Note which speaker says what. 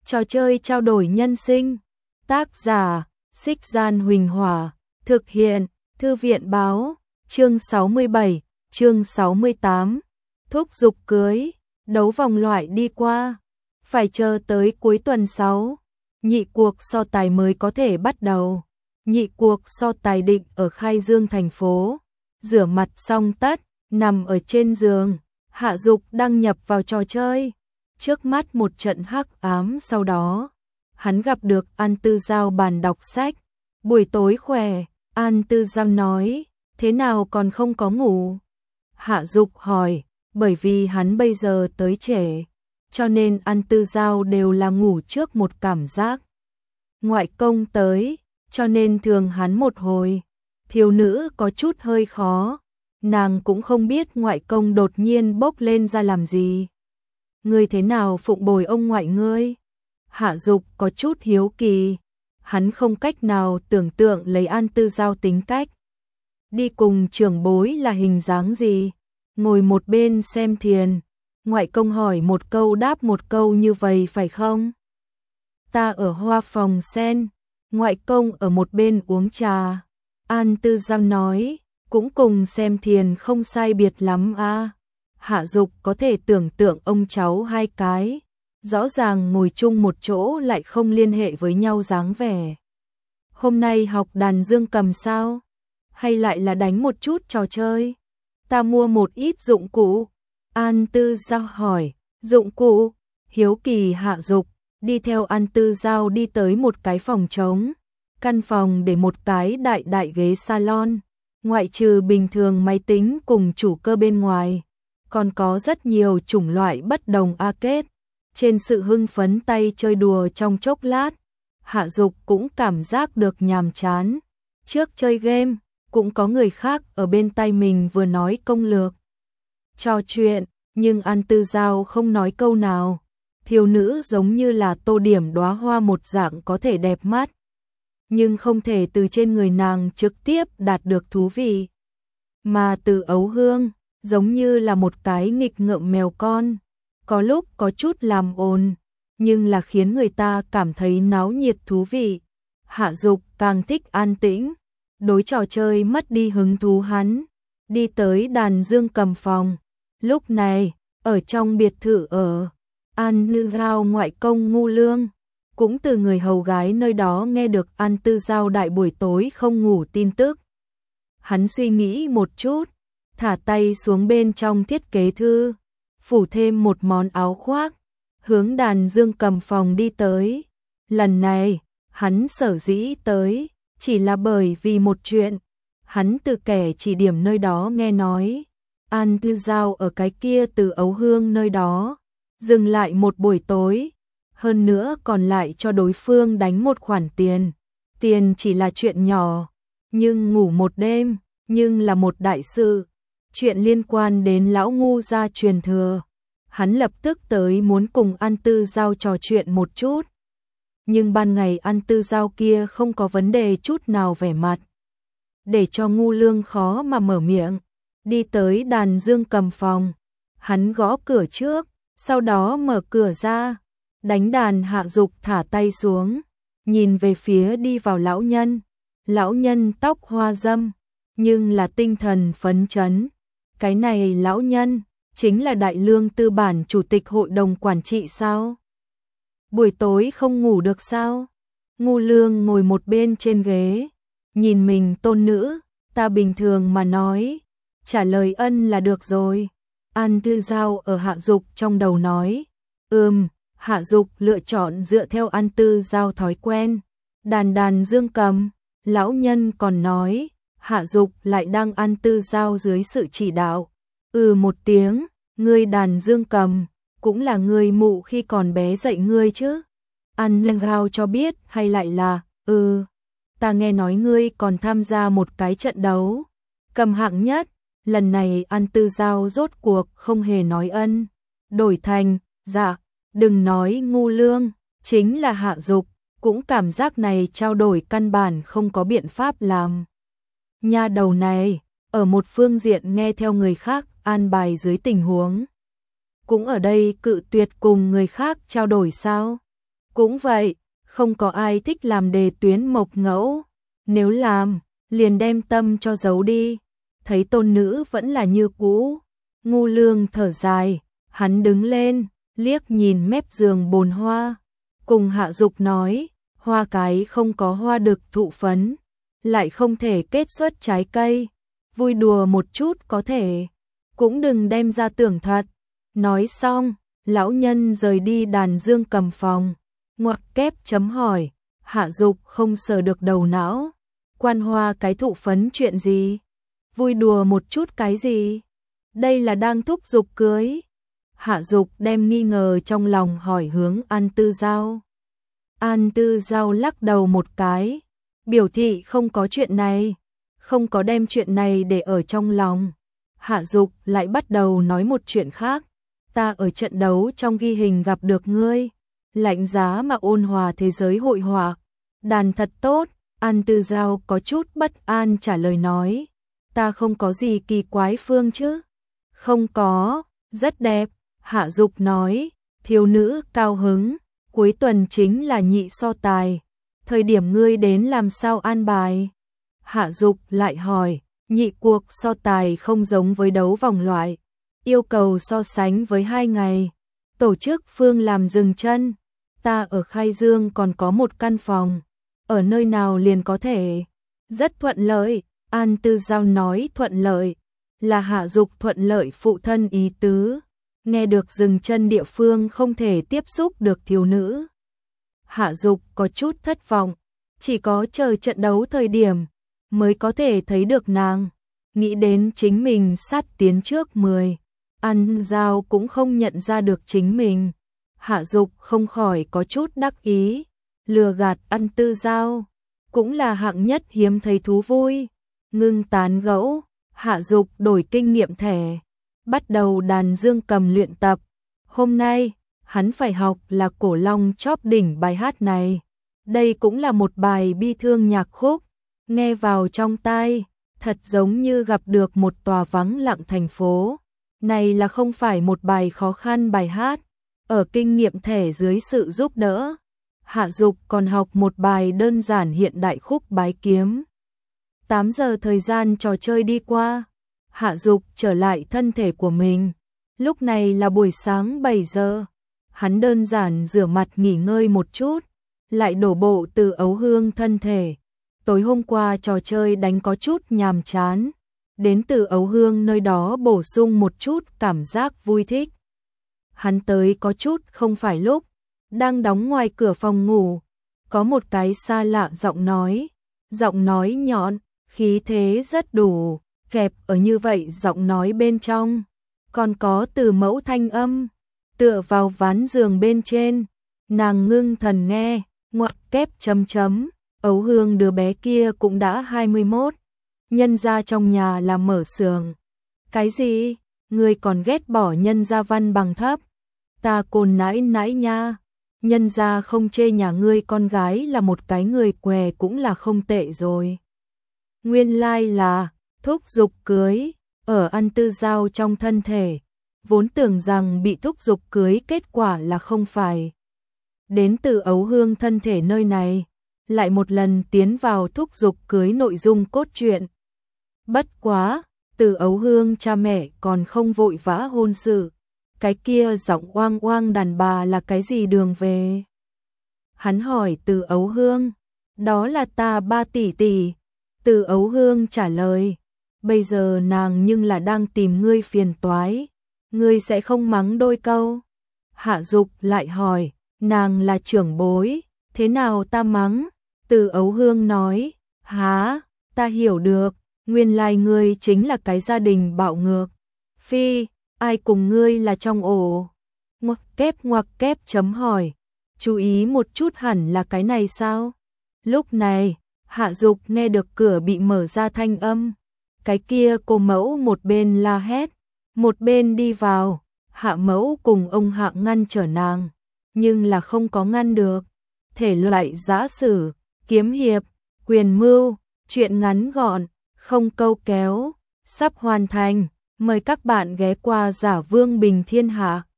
Speaker 1: Trò chơi trao đổi nhân sinh. Tác giả: Xích Gian Huỳnh Hỏa. Thực hiện: Thư viện Báo. Chương 67, chương 68. Thúc giục cưới. Đấu vòng loại đi qua. Phải chờ tới cuối tuần 6. Nhị cuộc so tài mới có thể bắt đầu. Nhị cuộc so tài định ở Khai Dương thành phố. Rửa mặt xong tất, nằm ở trên giường, Hạ Dục đăng nhập vào trò chơi. Trước mắt một trận hắc ám, sau đó hắn gặp được An Tư Giao bàn đọc sách. Buổi tối khỏe, An Tư Giao nói, thế nào còn không có ngủ? Hạ Dục hỏi, bởi vì hắn bây giờ tới trễ, cho nên An Tư Giao đều là ngủ trước một cảm giác. Ngoại công tới, cho nên thường hắn một hồi. Thiếu nữ có chút hơi khó, nàng cũng không biết ngoại công đột nhiên bốc lên ra làm gì. Ngươi thế nào phụng bồi ông ngoại ngươi? Hạ Dục có chút hiếu kỳ, hắn không cách nào tưởng tượng lấy An Tư Giao tính cách. Đi cùng trưởng bối là hình dáng gì? Ngồi một bên xem thiền, ngoại công hỏi một câu đáp một câu như vậy phải không? Ta ở hoa phòng sen, ngoại công ở một bên uống trà. An Tư Giao nói, cũng cùng xem thiền không sai biệt lắm a. Hạ Dục có thể tưởng tượng ông cháu hai cái, rõ ràng ngồi chung một chỗ lại không liên hệ với nhau dáng vẻ. Hôm nay học đàn dương cầm sao? Hay lại là đánh một chút trò chơi? Ta mua một ít dụng cụ. An Tư Giao hỏi, dụng cụ? Hiếu kỳ Hạ Dục đi theo An Tư Giao đi tới một cái phòng trống. Căn phòng để một cái đại đại ghế salon, ngoại trừ bình thường máy tính cùng chủ cơ bên ngoài, còn có rất nhiều chủng loại bất đồng arcade. Trên sự hưng phấn tay chơi đùa trong chốc lát, Hạ Dục cũng cảm giác được nhàm chán. Trước chơi game, cũng có người khác ở bên tai mình vừa nói công lược, trò chuyện, nhưng An Tư Giao không nói câu nào. Thiếu nữ giống như là tô điểm đóa hoa một dạng có thể đẹp mắt, nhưng không thể từ trên người nàng trực tiếp đạt được thú vị. Mà từ ấu hương, giống như là một cái nghịch ngợm mèo con, có lúc có chút làm ồn, nhưng là khiến người ta cảm thấy náo nhiệt thú vị. Hạ Dục càng thích an tĩnh, đối trò chơi mất đi hứng thú, hắn đi tới đàn dương cầm phòng. Lúc này, ở trong biệt thự ở An Tư Giao, ngoại công Ngu Lương cũng từ người hầu gái nơi đó nghe được An Tư Giao đại buổi tối không ngủ tin tức. Hắn suy nghĩ một chút, thả tay xuống bên trong thiết kế thư, phủ thêm một món áo khoác, hướng đàn dương cầm phòng đi tới. Lần này, hắn sở dĩ tới, chỉ là bởi vì một chuyện. Hắn từ kẻ chỉ điểm nơi đó nghe nói, An Tư Giao ở cái kia từ ấu hương nơi đó dừng lại một buổi tối, hơn nữa còn lại cho đối phương đánh một khoản tiền. Tiền chỉ là chuyện nhỏ, nhưng ngủ một đêm, nhưng là một đại sự. Chuyện liên quan đến lão Ngu gia truyền thừa. Hắn lập tức tới muốn cùng An Tư Giao trò chuyện một chút. Nhưng ban ngày An Tư Giao kia không có vấn đề chút nào vẻ mặt, để cho Ngu Lương khó mà mở miệng. Đi tới đàn dương cầm phòng, hắn gõ cửa trước, sau đó mở cửa ra. Đánh đàn Hạ Dục thả tay xuống, nhìn về phía đi vào lão nhân. Lão nhân tóc hoa râm, nhưng là tinh thần phấn chấn. Cái này lão nhân chính là Đại Lương Tư bản chủ tịch hội đồng quản trị sao? Buổi tối không ngủ được sao? Ngu Lương ngồi một bên trên ghế, nhìn mình tôn nữ, ta bình thường mà nói, trả lời ân là được rồi. An Tư Giao ở Hạ Dục trong đầu nói, Hạ Dục lựa chọn dựa theo An Tư Giao thói quen, đàn dương cầm. Lão nhân còn nói, Hạ Dục lại đang An Tư Giao dưới sự chỉ đạo. Một tiếng, ngươi đàn dương cầm, cũng là ngươi mụ khi còn bé dạy ngươi chứ? An Tư Giao cho biết hay lại là, ta nghe nói ngươi còn tham gia một cái trận đấu cầm hạng nhất. Lần này An Tư Giao rốt cuộc không hề nói ân, đổi thành, dạ. Đừng nói Ngu Lương, chính là Hạ Dục cũng cảm giác này trao đổi căn bản không có biện pháp làm. Nha đầu này, ở một phương diện nghe theo người khác an bài dưới tình huống, cũng ở đây cự tuyệt cùng người khác trao đổi sao? Cũng vậy, không có ai thích làm đề tuyến mộc ngẫu. Nếu làm, liền đem tâm cho giấu đi. Thấy tôn nữ vẫn là như cũ. Ngu Lương thở dài, hắn đứng lên, liếc nhìn mép giường bồn hoa. Cùng Hạ Dục nói, hoa cái không có hoa đực thụ phấn, lại không thể kết xuất trái cây. Vui đùa một chút có thể, cũng đừng đem ra tưởng thật. Nói xong, lão nhân rời đi đàn dương cầm phòng. Ngoặc kép chấm hỏi, Hạ Dục không sờ được đầu não. Quan hoa cái thụ phấn chuyện gì? Vui đùa một chút cái gì? Đây là đang thúc giục cưới. Hạ Dục đem nghi ngờ trong lòng hỏi hướng An Tư Giao. An Tư Giao lắc đầu một cái, biểu thị không có chuyện này, không có đem chuyện này để ở trong lòng. Hạ Dục lại bắt đầu nói một chuyện khác. Ta ở trận đấu trong ghi hình gặp được ngươi, lạnh giá mà ôn hòa thế giới hội họa, đàn thật tốt. An Tư Giao có chút bất an trả lời nói, ta không có gì kỳ quái phương chứ? Không có, rất đẹp. Hạ Dục nói, thiếu nữ cao hứng, cuối tuần chính là nhị so tài, thời điểm ngươi đến làm sao an bài? Hạ Dục lại hỏi, nhị cuộc so tài không giống với đấu vòng loại, yêu cầu so sánh với 2 ngày, tổ chức phương làm dừng chân, ta ở Khai Dương còn có một căn phòng, ở nơi nào liền có thể? Rất thuận lợi. An Tư Giao nói thuận lợi, là Hạ Dục thuận lợi phụ thân ý tứ. Nghe được dừng chân địa phương không thể tiếp xúc được thiếu nữ. Hạ Dục có chút thất vọng, chỉ có chờ trận đấu thời điểm mới có thể thấy được nàng. Nghĩ đến chính mình sát tiến trước 10, An Giao cũng không nhận ra được chính mình. Hạ Dục không khỏi có chút đắc ý, lừa gạt An Tư Giao, cũng là hạng nhất hiếm thấy thú vui. Ngưng tán gẫu, Hạ Dục đổi kinh nghiệm thẻ, bắt đầu đàn dương cầm luyện tập. Hôm nay, hắn phải học là Cổ Long chóp đỉnh bài hát này. Đây cũng là một bài bi thương nhạc khúc, nghe vào trong tai, thật giống như gặp được một tòa vắng lặng thành phố. Này là không phải một bài khó khăn bài hát. Ở kinh nghiệm thẻ dưới sự giúp đỡ, Hạ Dục còn học một bài đơn giản hiện đại khúc Bái Kiếm. 8 giờ thời gian trò chơi đi qua, Hạ Dục trở lại thân thể của mình. Lúc này là buổi sáng 7 giờ, hắn đơn giản rửa mặt nghỉ ngơi một chút, lại đổ bộ từ ấu hương thân thể. Tối hôm qua trò chơi đánh có chút nhàm chán, đến từ ấu hương nơi đó bổ sung một chút cảm giác vui thích. Hắn tới có chút không phải lúc, đang đóng ngoài cửa phòng ngủ, có một cái xa lạ giọng nói nhọn, khí thế rất đủ, kẹp ở như vậy giọng nói bên trong, còn có từ mẫu thanh âm, tựa vào ván giường bên trên, nàng ngưng thần nghe, ngoặc kép chấm chấm, ấu hương đứa bé kia cũng đã 21, nhân gia trong nhà là mở xưởng. Cái gì? Ngươi còn ghét bỏ nhân gia văn bằng thấp? Ta cồn nãi nãi nha, nhân gia không chê nhà ngươi con gái là một cái người què cũng là không tệ rồi. Nguyên lai là thúc giục cưới, ở An Tư Giao trong thân thể, vốn tưởng rằng bị thúc giục cưới, kết quả là không phải. Đến từ ấu hương thân thể nơi này, lại một lần tiến vào thúc giục cưới nội dung cốt truyện. Bất quá, từ ấu hương cha mẹ còn không vội vã hôn sự, cái kia giọng oang oang đàn bà là cái gì đường về? Hắn hỏi từ ấu hương, đó là ta 3 tỷ tỷ. Từ ấu hương trả lời, bây giờ nàng nhưng là đang tìm ngươi phiền toái, ngươi sẽ không mắng đôi câu? Hạ Dục lại hỏi, nàng là trưởng bối, thế nào ta mắng? Từ ấu hương nói, há, ta hiểu được, nguyên lai ngươi chính là cái gia đình bạo ngược. Phi, ai cùng ngươi là trong ổ? Ngoặc kép chấm hỏi, chú ý một chút hẳn là cái này sao? Lúc này, Hạ Dục nghe được cửa bị mở ra thanh âm, cái kia cô mẫu một bên la hét, một bên đi vào. Hạ mẫu cùng ông Hạ ngăn trở nàng, nhưng là không có ngăn được. Thể loại giã sử, kiếm hiệp, quyền mưu, truyện ngắn gọn, không câu kéo, sắp hoàn thành. Mời các bạn ghé qua Giả Vương Bình Thiên Hạ.